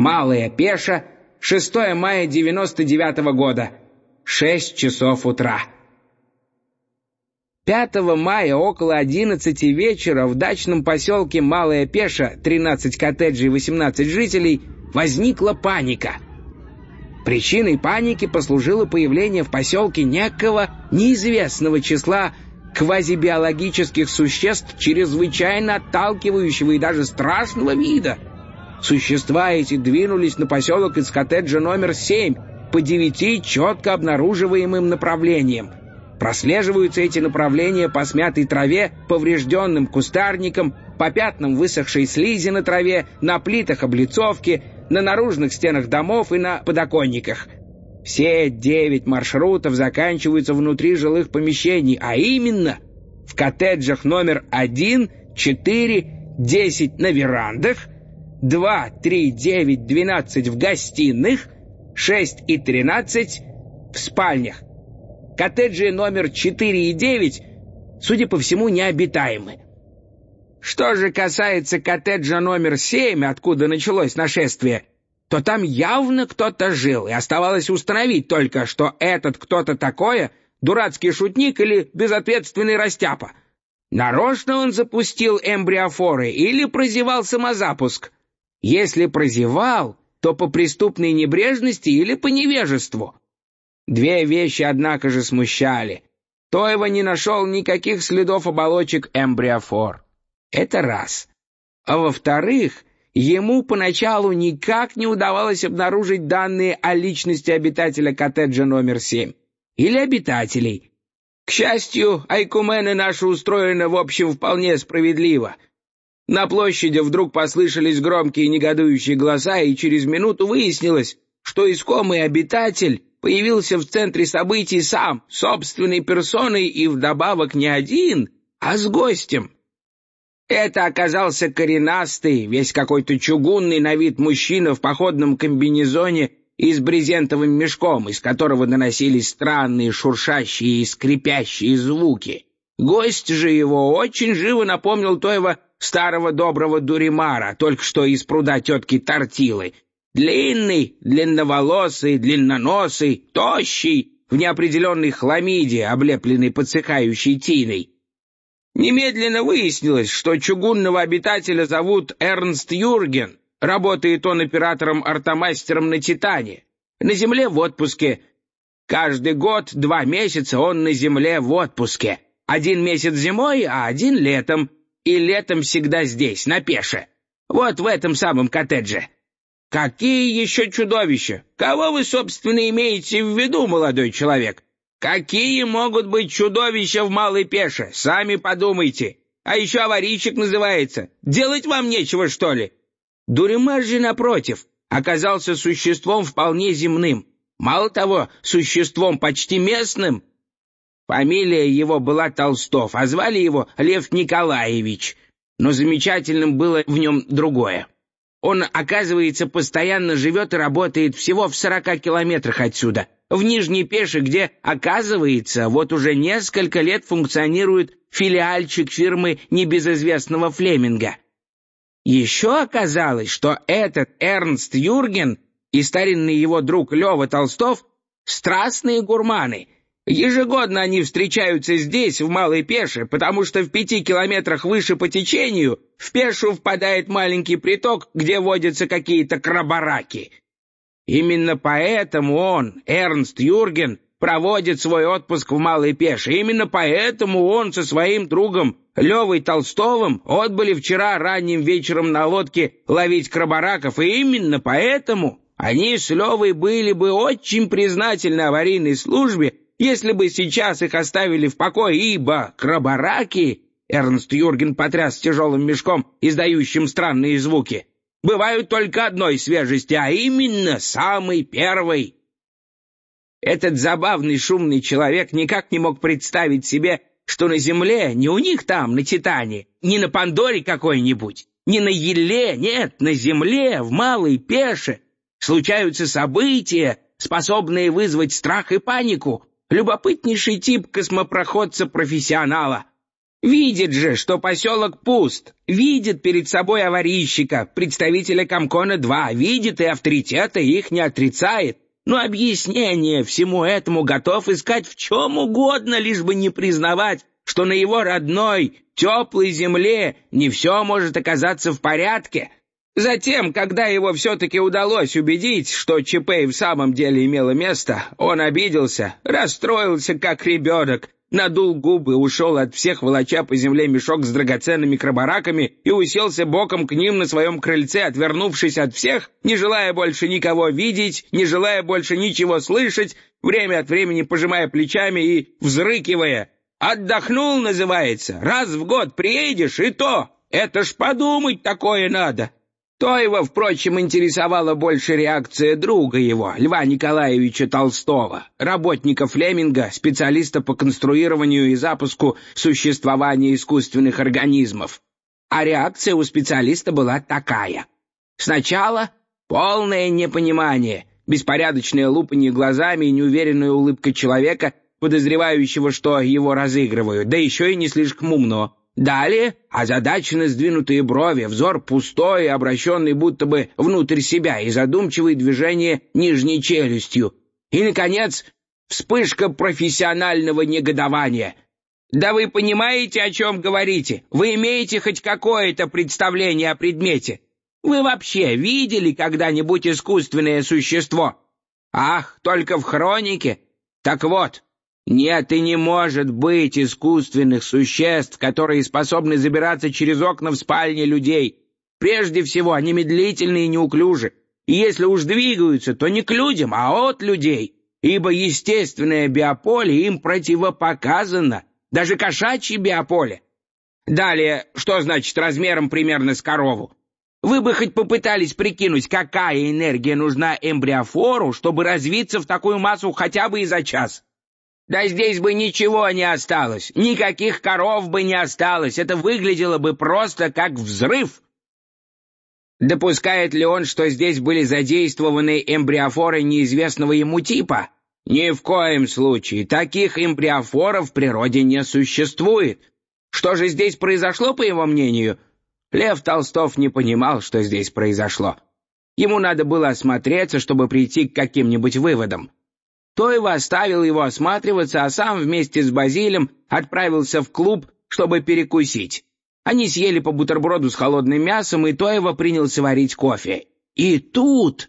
Малая Пеша, 6 мая 99-го года, 6 часов утра. 5 мая около 11 вечера в дачном поселке Малая Пеша, 13 коттеджей и 18 жителей, возникла паника. Причиной паники послужило появление в поселке некого неизвестного числа квазибиологических существ, чрезвычайно отталкивающего и даже страшного вида. Существа эти двинулись на поселок из коттеджа номер 7 по 9 четко обнаруживаемым направлениям. Прослеживаются эти направления по смятой траве, поврежденным кустарникам, по пятнам высохшей слизи на траве, на плитах облицовки, на наружных стенах домов и на подоконниках. Все 9 маршрутов заканчиваются внутри жилых помещений, а именно в коттеджах номер 1, 4, 10 на верандах, 2, 3, 9, 12 в гостиных, 6 и 13 в спальнях. Коттеджи номер 4 и 9, судя по всему, необитаемы. Что же касается коттеджа номер 7, откуда началось нашествие, то там явно кто-то жил, и оставалось установить только, что этот кто-то такое — дурацкий шутник или безответственный растяпа. Нарочно он запустил эмбриофоры или прозевал самозапуск. Если прозевал, то по преступной небрежности или по невежеству. Две вещи, однако же, смущали. Тойва не нашел никаких следов оболочек эмбриофор. Это раз. А во-вторых, ему поначалу никак не удавалось обнаружить данные о личности обитателя коттеджа номер 7. Или обитателей. К счастью, айкумены наши устроены, в общем, вполне справедливо. На площади вдруг послышались громкие негодующие голоса, и через минуту выяснилось, что искомый обитатель появился в центре событий сам, собственной персоной, и вдобавок не один, а с гостем. Это оказался коренастый, весь какой-то чугунный на вид мужчина в походном комбинезоне и с брезентовым мешком, из которого доносились странные шуршащие и скрипящие звуки. Гость же его очень живо напомнил Тойва старого доброго Дуримара, только что из пруда тетки Тортилы. Длинный, длинноволосый, длинноносый, тощий, в неопределенной хламиде, облепленный подсыхающей тиной. Немедленно выяснилось, что чугунного обитателя зовут Эрнст Юрген. Работает он оператором-артомастером на «Титане». На земле в отпуске. Каждый год 2 месяца он на земле в отпуске. 1 месяц зимой, а 1 летом. И летом всегда здесь, на Пеше. Вот в этом самом коттедже. Какие еще чудовища? Кого вы, собственно, имеете в виду, молодой человек? Какие могут быть чудовища в Малой Пеше? Сами подумайте. А еще аварийщик называется. Делать вам нечего, что ли? Дуримар же, напротив, оказался существом вполне земным. Мало того, существом почти местным. Фамилия его была Толстов, а звали его Лев Николаевич. Но замечательным было в нем другое. Он, оказывается, постоянно живет и работает всего в 40 километрах отсюда, в Нижней Пеше, где, оказывается, вот уже несколько лет функционирует филиальчик фирмы небезызвестного Флеминга. Еще оказалось, что этот Эрнст Юрген и старинный его друг Лева Толстов — страстные гурманы. Ежегодно они встречаются здесь, в Малой Пеше, потому что в 5 километрах выше по течению в Пешу впадает маленький приток, где водятся какие-то крабараки. Именно поэтому он, Эрнст Юрген, проводит свой отпуск в Малой Пеше. Именно поэтому он со своим другом Левой Толстовым отбыли вчера ранним вечером на лодке ловить крабараков, и именно поэтому они с Левой были бы очень признательны аварийной службе, если бы сейчас их оставили в покое, ибо крабараки, Эрнст Юрген потряс тяжелым мешком, издающим странные звуки, бывают только одной свежести, а именно самой первой. Этот забавный шумный человек никак не мог представить себе, что на Земле, не у них там, на Титане, не на Пандоре какой-нибудь, не на Еле, нет, на Земле, в Малой Пеше, случаются события, способные вызвать страх и панику. Любопытнейший тип космопроходца-профессионала. Видит же, что поселок пуст, видит перед собой аварийщика, представителя Комкона-2, видит и авторитета их не отрицает, но объяснение всему этому готов искать в чем угодно, лишь бы не признавать, что на его родной, теплой земле не все может оказаться в порядке. Затем, когда его все-таки удалось убедить, что ЧП и в самом деле имело место, он обиделся, расстроился как ребенок, надул губы, ушел от всех, волоча по земле мешок с драгоценными крабараками и уселся боком к ним на своем крыльце, отвернувшись от всех, не желая больше никого видеть, не желая больше ничего слышать, время от времени пожимая плечами и взрыкивая. «Отдохнул, называется, раз в год приедешь, и то, это ж подумать такое надо». То его, впрочем, интересовала больше реакция друга его, Льва Николаевича Толстого, работника Флеминга, специалиста по конструированию и запуску существования искусственных организмов. А реакция у специалиста была такая. Сначала полное непонимание, беспорядочное лупанье глазами и неуверенная улыбка человека, подозревающего, что его разыгрывают, да еще и не слишком умно. Далее озадаченно сдвинутые брови, взор пустой, обращенный будто бы внутрь себя, и задумчивые движения нижней челюстью. И, наконец, вспышка профессионального негодования. «Да вы понимаете, о чем говорите? Вы имеете хоть какое-то представление о предмете? Вы вообще видели когда-нибудь искусственное существо? Ах, только в хронике? Так вот». Нет и не может быть искусственных существ, которые способны забираться через окна в спальне людей. Прежде всего, они медлительны и неуклюжи. И если уж двигаются, то не к людям, а от людей, ибо естественное биополе им противопоказано, даже кошачье биополе. Далее, что значит размером примерно с корову? Вы бы хоть попытались прикинуть, какая энергия нужна эмбриофору, чтобы развиться в такую массу хотя бы и за час? Да здесь бы ничего не осталось, никаких коров бы не осталось, это выглядело бы просто как взрыв. Допускает ли он, что здесь были задействованы эмбриофоры неизвестного ему типа? Ни в коем случае, таких эмбриофоров в природе не существует. Что же здесь произошло, по его мнению? Лев Толстов не понимал, что здесь произошло. Ему надо было осмотреться, чтобы прийти к каким-нибудь выводам. Тойва оставил его осматриваться, а сам вместе с Базилем отправился в клуб, чтобы перекусить. Они съели по бутерброду с холодным мясом, и Тойва принялся варить кофе. И тут...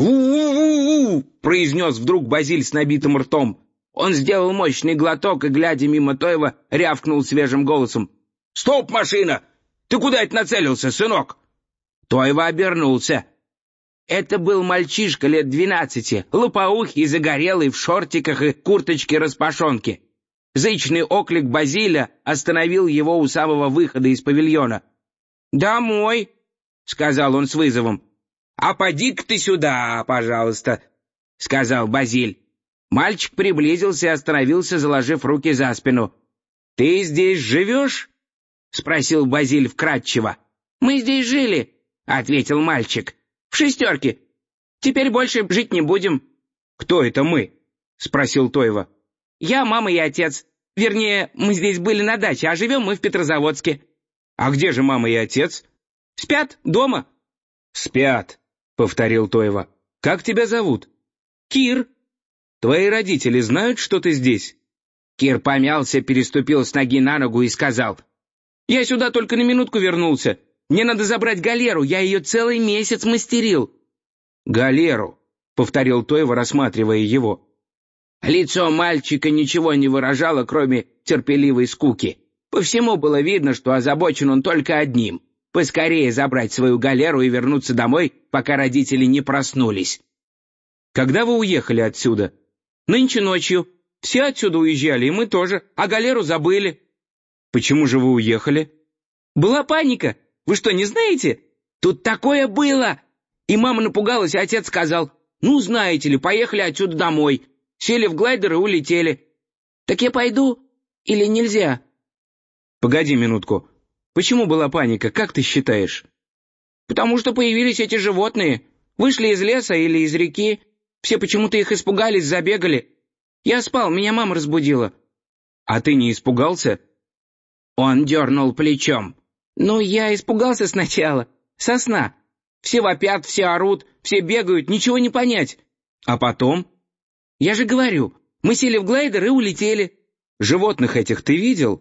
«У-у-у-у!» — произнес вдруг Базиль с набитым ртом. Он сделал мощный глоток и, глядя мимо Тойва, рявкнул свежим голосом. «Стоп, машина! Ты куда это нацелился, сынок?» Тойва обернулся. Это был мальчишка лет 12, лопоухий, загорелый, в шортиках и курточке-распашонке. Зычный оклик Базиля остановил его у самого выхода из павильона. «Домой», — сказал он с вызовом. «А поди-ка ты сюда, пожалуйста», — сказал Базиль. Мальчик приблизился и остановился, заложив руки за спину. «Ты здесь живешь?» — спросил Базиль вкратчиво. «Мы здесь жили», — ответил мальчик. «В шестерке. Теперь больше жить не будем». «Кто это мы?» — спросил Тойва. «Я, мама и отец. Вернее, мы здесь были на даче, а живем мы в Петрозаводске». «А где же мама и отец?» «Спят дома». «Спят», — повторил Тойва. «Как тебя зовут?» «Кир». «Твои родители знают, что ты здесь?» Кир помялся, переступил с ноги на ногу и сказал. «Я сюда только на минутку вернулся. Мне надо забрать галеру, я ее целый месяц мастерил». «Галеру», — повторил Тойва, рассматривая его. Лицо мальчика ничего не выражало, кроме терпеливой скуки. По всему было видно, что озабочен он только одним — поскорее забрать свою галеру и вернуться домой, пока родители не проснулись. «Когда вы уехали отсюда?» «Нынче ночью. Все отсюда уезжали, и мы тоже, а галеру забыли». «Почему же вы уехали?» «Была паника. Вы что, не знаете? Тут такое было!» И мама напугалась, а отец сказал: «Ну, знаете ли, поехали отсюда домой». Сели в глайдер и улетели. Так я пойду или нельзя? Погоди минутку. Почему была паника, как ты считаешь? Потому что появились эти животные. Вышли из леса или из реки. Все почему-то их испугались, забегали. Я спал, меня мама разбудила. А ты не испугался? Он дернул плечом. «Ну, я испугался сначала. Со сна. Все вопят, все орут, все бегают, ничего не понять. А потом? Я же говорю, мы сели в глайдер и улетели». Животных этих ты видел?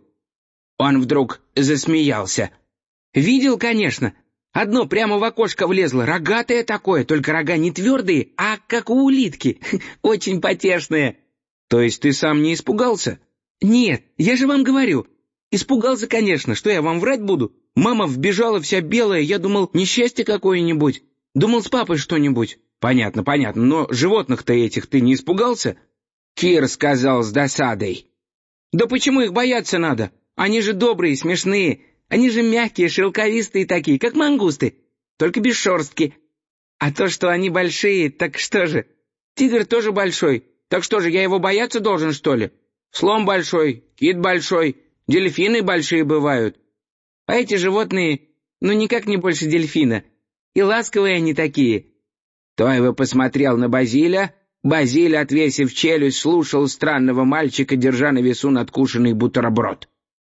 Он вдруг засмеялся. «Видел, конечно. Одно прямо в окошко влезло, рогатое такое, только рога не твердые, а как у улитки, очень потешные». То есть ты сам не испугался? «Нет, я же вам говорю. Испугался, конечно, что я вам врать буду? Мама вбежала вся белая, я думал, несчастье какое-нибудь. Думал, с папой что-нибудь». Понятно, понятно, но животных-то этих ты не испугался? Кир сказал с досадой. «Да почему их бояться надо? Они же добрые, смешные. Они же мягкие, шелковистые такие, как мангусты, только без шерстки. А то, что они большие, так что же? Тигр тоже большой, так что же, я его бояться должен, что ли? Слон большой, кит большой, дельфины большие бывают. А эти животные, ну никак не больше дельфина. И ласковые они такие». Тойва посмотрел на Базиля. Базиль, отвесив челюсть, слушал странного мальчика, держа на весу надкушенный бутерброд.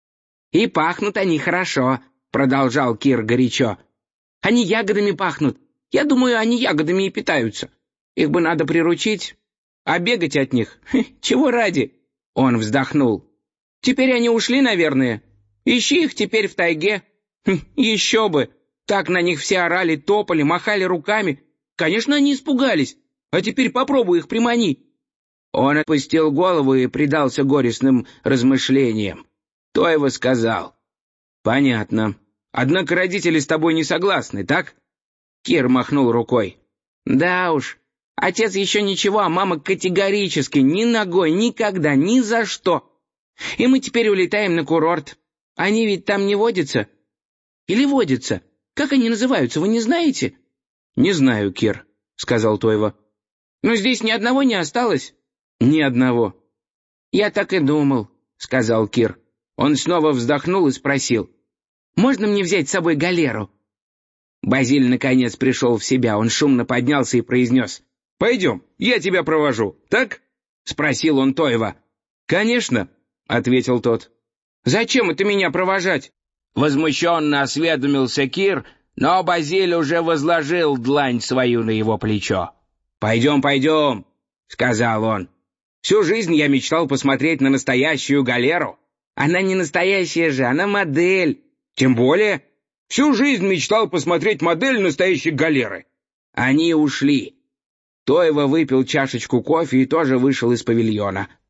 «И пахнут они хорошо», — продолжал Кир горячо. «Они ягодами пахнут. Я думаю, они ягодами и питаются. Их бы надо приручить, а бегать от них. Чего ради?» Он вздохнул. «Теперь они ушли, наверное. Ищи их теперь в тайге. Еще бы! Так на них все орали, топали, махали руками. Конечно, они испугались. А теперь попробуй их примани». Он отпустил голову и предался горестным размышлениям. Тойва сказал: «Понятно. Однако родители с тобой не согласны, так?» Кир махнул рукой. «Да уж. Отец еще ничего, а мама категорически ни ногой, никогда, ни за что. И мы теперь улетаем на курорт. Они ведь там не водятся. Или водятся? Как они называются, вы не знаете?» «Не знаю, Кир», — сказал Тойва. «Но здесь ни одного не осталось?» «Ни одного». «Я так и думал», — сказал Кир. Он снова вздохнул и спросил: «Можно мне взять с собой галеру?» Базиль наконец пришел в себя. Он шумно поднялся и произнес: «Пойдем, я тебя провожу, так?» — спросил он Тойва. «Конечно», — ответил тот. «Зачем это меня провожать?» Возмущенно осведомился Кир, но Базиль уже возложил длань свою на его плечо. «Пойдем, пойдем», — сказал он. «Всю жизнь я мечтал посмотреть на настоящую галеру. Она не настоящая же, она модель. Тем более, всю жизнь мечтал посмотреть модель настоящей галеры». Они ушли. Тойва выпил чашечку кофе и тоже вышел из павильона.